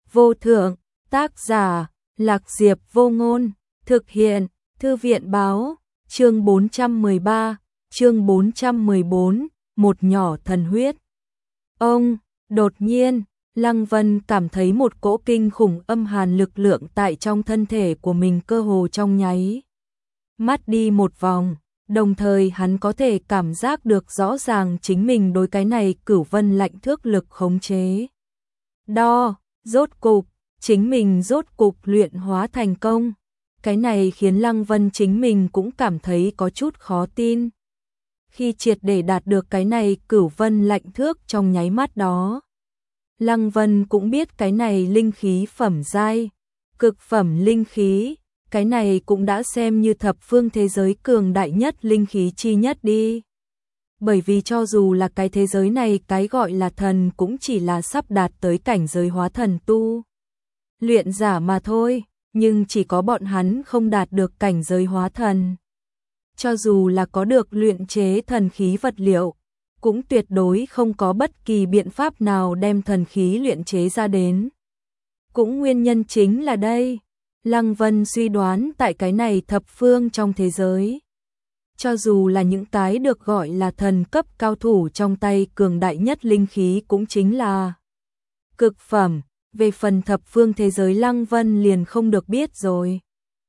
vô thượng, tác giả, Lạc Diệp Vô Ngôn, thực hiện, Thư viện báo, chương 413, chương 414, một nhỏ thần huyết. Đột nhiên, Lăng Vân cảm thấy một cỗ kinh khủng âm hàn lực lượng tại trong thân thể của mình cơ hồ trong nháy mắt đi một vòng, đồng thời hắn có thể cảm giác được rõ ràng chính mình đối cái này cửu vân lạnh thước lực khống chế. Rốt cục, chính mình rốt cục luyện hóa thành công. Cái này khiến Lăng Vân chính mình cũng cảm thấy có chút khó tin. Khi triệt để đạt được cái này cửu vân lạnh thước trong nháy mắt đó, Lăng Vân cũng biết cái này linh khí phẩm giai, cực phẩm linh khí, cái này cũng đã xem như thập phương thế giới cường đại nhất linh khí chi nhất đi. Bởi vì cho dù là cái thế giới này cái gọi là thần cũng chỉ là sắp đạt tới cảnh giới hóa thần tu luyện giả mà thôi, nhưng chỉ có bọn hắn không đạt được cảnh giới hóa thần. Cho dù là có được luyện chế thần khí vật liệu, cũng tuyệt đối không có bất kỳ biện pháp nào đem thần khí luyện chế ra đến. Cũng nguyên nhân chính là đây, Lăng Vân suy đoán tại cái này thập phương trong thế giới, cho dù là những cái được gọi là thần cấp cao thủ trong tay cường đại nhất linh khí cũng chính là cực phẩm. Về phần thập phương thế giới Lăng Vân liền không được biết rồi.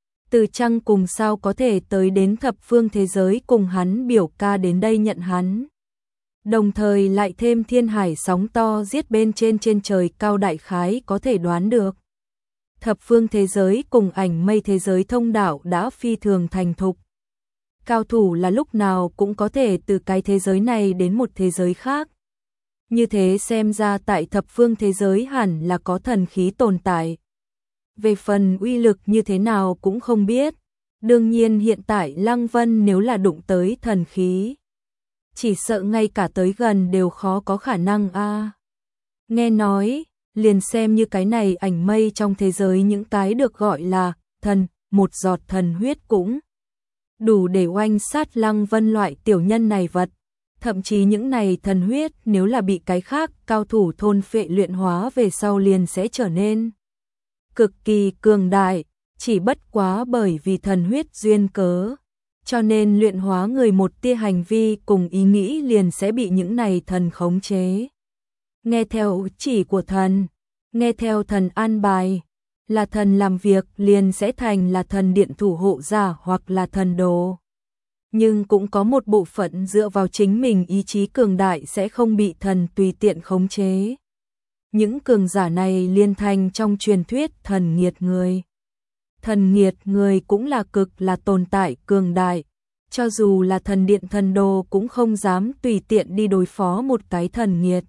Từ Trăng cùng sao có thể tới đến thập phương thế giới cùng hắn biểu ca đến đây nhận hắn. Đồng thời lại thêm thiên hải sóng to giết bên trên trời cao đại khái có thể đoán được. Thập phương thế giới cùng ảnh mây thế giới thông đạo đã phi thường thành thục. Cao thủ là lúc nào cũng có thể từ cái thế giới này đến một thế giới khác. Như thế xem ra tại thập phương thế giới hẳn là có thần khí tồn tại. Về phần uy lực như thế nào cũng không biết. Đương nhiên hiện tại Lăng Vân nếu là đụng tới thần khí, chỉ sợ ngay cả tới gần đều khó có khả năng a. Nghe nói, liền xem như cái này ảnh mây trong thế giới những cái được gọi là thần, một giọt thần huyết cũng đủ để oanh sát Lăng Vân loại tiểu nhân này vật. Thậm chí những này thần huyết nếu là bị cái khác cao thủ thôn phệ luyện hóa về sau liền sẽ trở nên cực kỳ cường đại, chỉ bất quá bởi vì thần huyết duyên cớ, cho nên luyện hóa người một tia hành vi cùng ý nghĩ liền sẽ bị những này thần khống chế. Nghe theo chỉ của thần, nghe theo thần an bài, là thần làm việc liền sẽ thành là thần điện thủ hộ giả hoặc là thần đồ. Nhưng cũng có một bộ phận dựa vào chính mình ý chí cường đại sẽ không bị thần tùy tiện khống chế. Những cường giả này liên thành trong truyền thuyết thần nghiệt người. Thần nghiệt người cũng là cực là tồn tại cường đại, cho dù là thần điện thần đồ cũng không dám tùy tiện đi đối phó một cái thần nghiệt.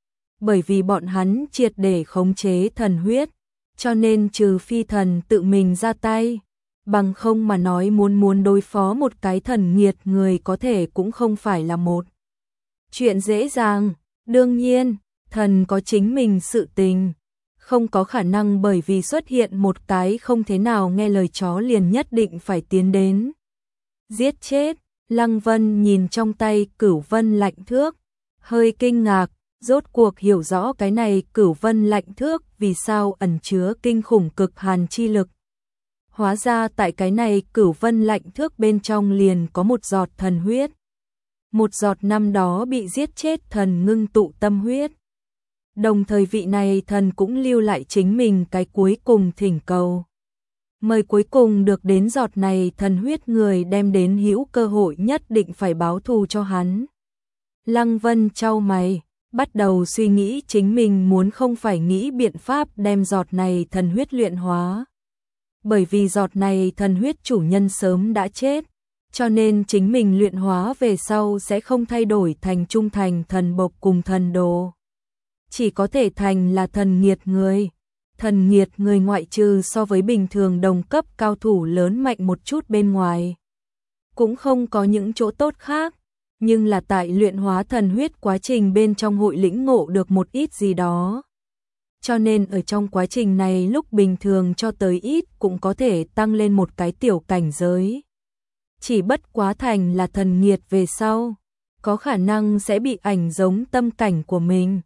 Bởi vì bọn hắn triệt để khống chế thần huyết, cho nên trừ phi thần tự mình ra tay, bằng không mà nói muốn đối phó một cái thần nghiệt người có thể cũng không phải là một chuyện dễ dàng. Đương nhiên, thần có chính mình sự tình, không có khả năng bởi vì xuất hiện một cái không thế nào nghe lời chó liền nhất định phải tiến đến giết chết. Lăng Vân nhìn trong tay cửu vân lạnh thước, hơi kinh ngạc, rốt cuộc hiểu rõ cái này cửu vân lạnh thước vì sao ẩn chứa kinh khủng cực hàn chi lực. Hóa ra tại cái này cửu vân lạnh thước bên trong liền có một giọt thần huyết. Một giọt năm đó bị giết chết thần ngưng tụ tâm huyết. Đồng thời vị này thần cũng lưu lại chính mình cái cuối cùng thỉnh cầu. Mời cuối cùng được đến giọt này thần huyết người đem đến hữu cơ hội nhất định phải báo thù cho hắn. Lăng Vân chau mày, bắt đầu suy nghĩ chính mình muốn không phải nghĩ biện pháp đem giọt này thần huyết luyện hóa. Bởi vì giọt này thần huyết chủ nhân sớm đã chết, cho nên chính mình luyện hóa về sau sẽ không thay đổi thành trung thành thần bộc cùng thần đồ. Chỉ có thể thành là thần nghiệt người. Thần nghiệt người ngoại trừ so với bình thường đồng cấp cao thủ lớn mạnh một chút bên ngoài, cũng không có những chỗ tốt khác, nhưng là tại luyện hóa thần huyết quá trình bên trong hội lĩnh ngộ được một ít gì đó. Cho nên ở trong quá trình này lúc bình thường cho tới ít cũng có thể tăng lên một cái tiểu cảnh giới. Chỉ bất quá thành là thần nghiệt về sau, có khả năng sẽ bị ảnh giống tâm cảnh của mình.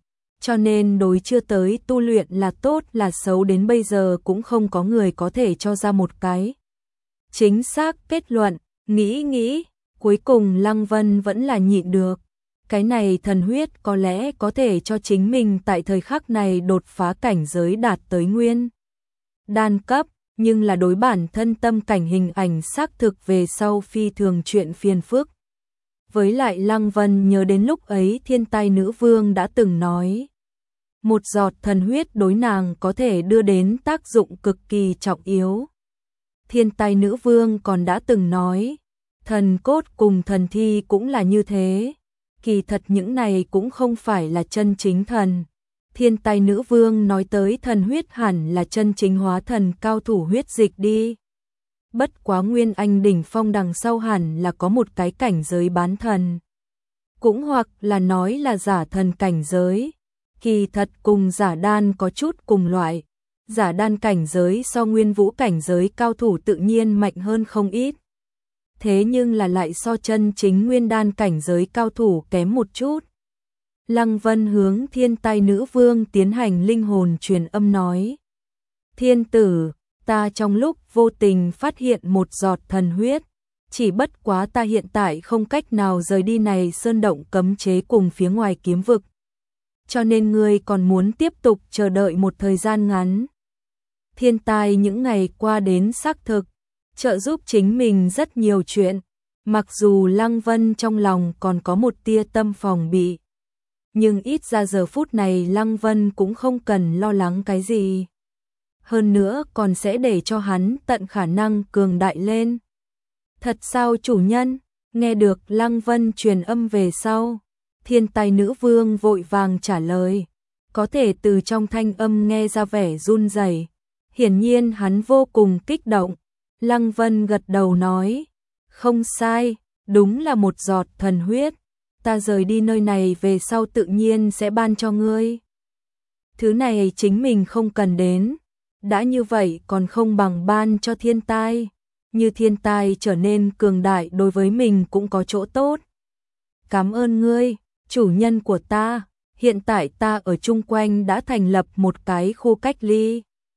cho nên đối chưa tới tu luyện là tốt là xấu đến bây giờ cũng không có người có thể cho ra một cái chính xác kết luận. Nghĩ, cuối cùng Lăng Vân vẫn là nhịn được. Cái này thần huyết có lẽ có thể cho chính mình tại thời khắc này đột phá cảnh giới đạt tới nguyên đan cấp, nhưng là đối bản thân tâm cảnh hình ảnh xác thực về sau phi thường chuyện phiền phức. Với lại Lăng Vân nhớ đến lúc ấy Thiên Tai Nữ Vương đã từng nói, một giọt thần huyết đối nàng có thể đưa đến tác dụng cực kỳ trọng yếu. Thiên Tai Nữ Vương còn đã từng nói, thần cốt cùng thần thi cũng là như thế. Kỳ thật những này cũng không phải là chân chính thần. Thiên Tai Nữ Vương nói tới thần huyết hẳn là chân chính hóa thần cao thủ huyết dịch đi. Bất quá Nguyên Anh đỉnh phong đằng sau hẳn là có một cái cảnh giới bán thần. Cũng hoặc là nói là giả thần cảnh giới. Kỳ thật cùng giả đan có chút cùng loại. Giả đan cảnh giới so Nguyên Vũ cảnh giới cao thủ tự nhiên mạnh hơn không ít. Thế nhưng là lại so chân chính Nguyên Đan cảnh giới cao thủ kém một chút. Lăng Vân hướng Thiên Tai Nữ Vương tiến hành linh hồn truyền âm nói. Thiên tử, ta trong lúc vô tình phát hiện một giọt thần huyết. Chỉ bất quá ta hiện tại không cách nào rời đi này sơn động cấm chế cùng phía ngoài kiếm vực. Cho nên ngươi còn muốn tiếp tục chờ đợi một thời gian ngắn. Thiên tai những ngày qua đến xác thực, trợ giúp chính mình rất nhiều chuyện. Mặc dù Lăng Vân trong lòng còn có một tia tâm phòng bị. Nhưng ít ra giờ phút này Lăng Vân cũng không cần lo lắng cái gì. Hơn nữa còn sẽ để cho hắn tận khả năng cường đại lên. Thật sao chủ nhân? Nghe được Lăng Vân truyền âm về sau. Thiên Tai Nữ Vương vội vàng trả lời. Có thể từ trong thanh âm nghe ra vẻ run rẩy. Hiển nhiên hắn vô cùng kích động. Lăng Vân gật đầu nói. Không sai, đúng là một giọt thần huyết. Ta rời đi nơi này về sau tự nhiên sẽ ban cho ngươi. Thứ này chính mình không cần đến. Đã như vậy còn không bằng ban cho thiên tai. Như thiên tai trở nên cường đại đối với mình cũng có chỗ tốt. Cảm ơn ngươi, chủ nhân của ta. Hiện tại ta ở chung quanh đã thành lập một cái khu cách ly.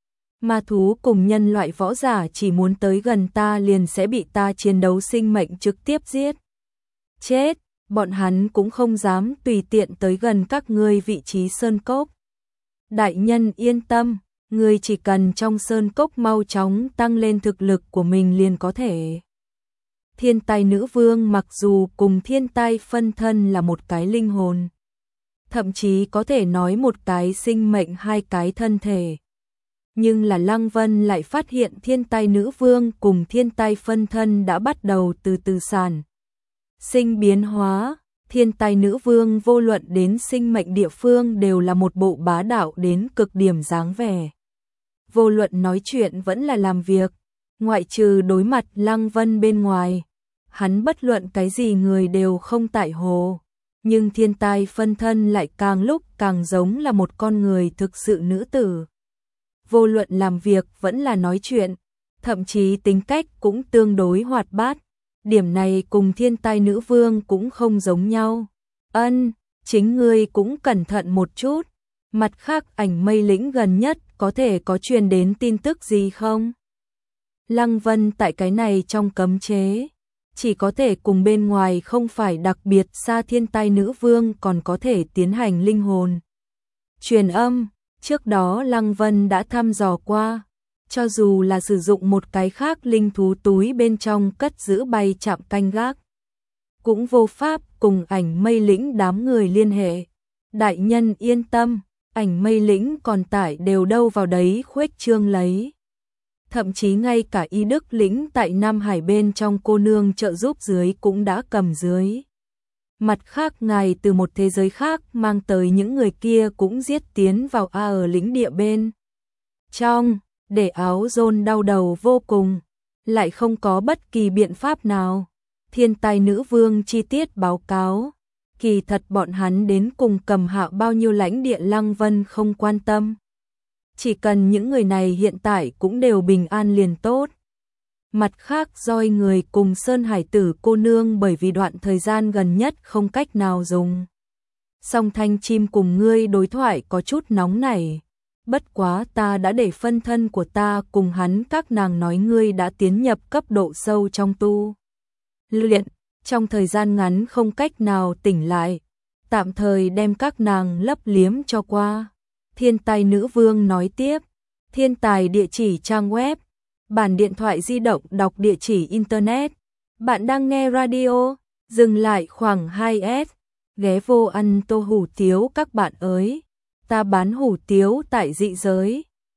Ma thú cùng nhân loại võ giả chỉ muốn tới gần ta liền sẽ bị ta chiến đấu sinh mệnh trực tiếp giết. Chết, bọn hắn cũng không dám tùy tiện tới gần các ngươi vị trí sơn cốc. Đại nhân yên tâm, ngươi chỉ cần trong sơn cốc mau chóng tăng lên thực lực của mình liền có thể. Thiên Tai Nữ Vương mặc dù cùng thiên tai phân thân là một cái linh hồn, thậm chí có thể nói một cái sinh mệnh hai cái thân thể. Nhưng là Lăng Vân lại phát hiện Thiên Tai Nữ Vương cùng thiên tai phân thân đã bắt đầu từ từ sản sinh biến hóa. Thiên Tai Nữ Vương vô luận đến sinh mệnh địa phương đều là một bộ bá đạo đến cực điểm dáng vẻ. Vô luận nói chuyện vẫn là làm việc, ngoại trừ đối mặt Lăng Vân bên ngoài, hắn bất luận cái gì người đều không tại hồ. Nhưng thiên tai phân thân lại càng lúc càng giống là một con người thực sự nữ tử. Vô luận làm việc vẫn là nói chuyện, thậm chí tính cách cũng tương đối hoạt bát. Điểm này cùng Thiên Tai Nữ Vương cũng không giống nhau. Chính ngươi cũng cẩn thận một chút. Mặt khác Ảnh Mây Lĩnh gần nhất có thể có truyền đến tin tức gì không? Lăng Vân tại cái này trong cấm chế, chỉ có thể cùng bên ngoài không phải đặc biệt xa Thiên Tai Nữ Vương còn có thể tiến hành linh hồn truyền âm. Trước đó Lăng Vân đã thăm dò qua, cho dù là sử dụng một cái khác linh thú túi bên trong cất giữ bay chạm canh gác, cũng vô pháp cùng Ảnh Mây Lĩnh đám người liên hệ. Đại nhân yên tâm, Ảnh Mây Lĩnh còn tải đều đâu vào đấy khuếch trương lấy. Thậm chí ngay cả Y Đức Lĩnh tại Nam Hải bên trong cô nương trợ giúp dưới cũng đã cầm dưới. Mặt khác ngài từ một thế giới khác mang tới những người kia cũng giết tiến vào ở lĩnh địa bên trong, để Áo Dôn đau đầu vô cùng, lại không có bất kỳ biện pháp nào. Thiên Tai Nữ Vương chi tiết báo cáo, kỳ thật bọn hắn đến cùng cầm hạ bao nhiêu lãnh địa Lăng Vân không quan tâm. Chỉ cần những người này hiện tại cũng đều bình an liền tốt. Mặt khác Doi người cùng Sơn Hải Tử cô nương bởi vì đoạn thời gian gần nhất không cách nào dùng song thanh chim cùng ngươi đối thoại có chút nóng nảy. Bất quá ta đã để phân thân của ta cùng hắn các nàng nói ngươi đã tiến nhập cấp độ sâu trong tu luyện, trong thời gian ngắn không cách nào tỉnh lại, tạm thời đem các nàng lấp liếm cho qua. Thiên tài nữ vương nói tiếp, thiên tài địa chỉ trang web, bản điện thoại di động đọc địa chỉ internet. Bạn đang nghe radio, dừng lại khoảng 2S, ghé vô ăn tô hủ tiếu các bạn ơi. Ta bán hủ tiếu tại dị giới.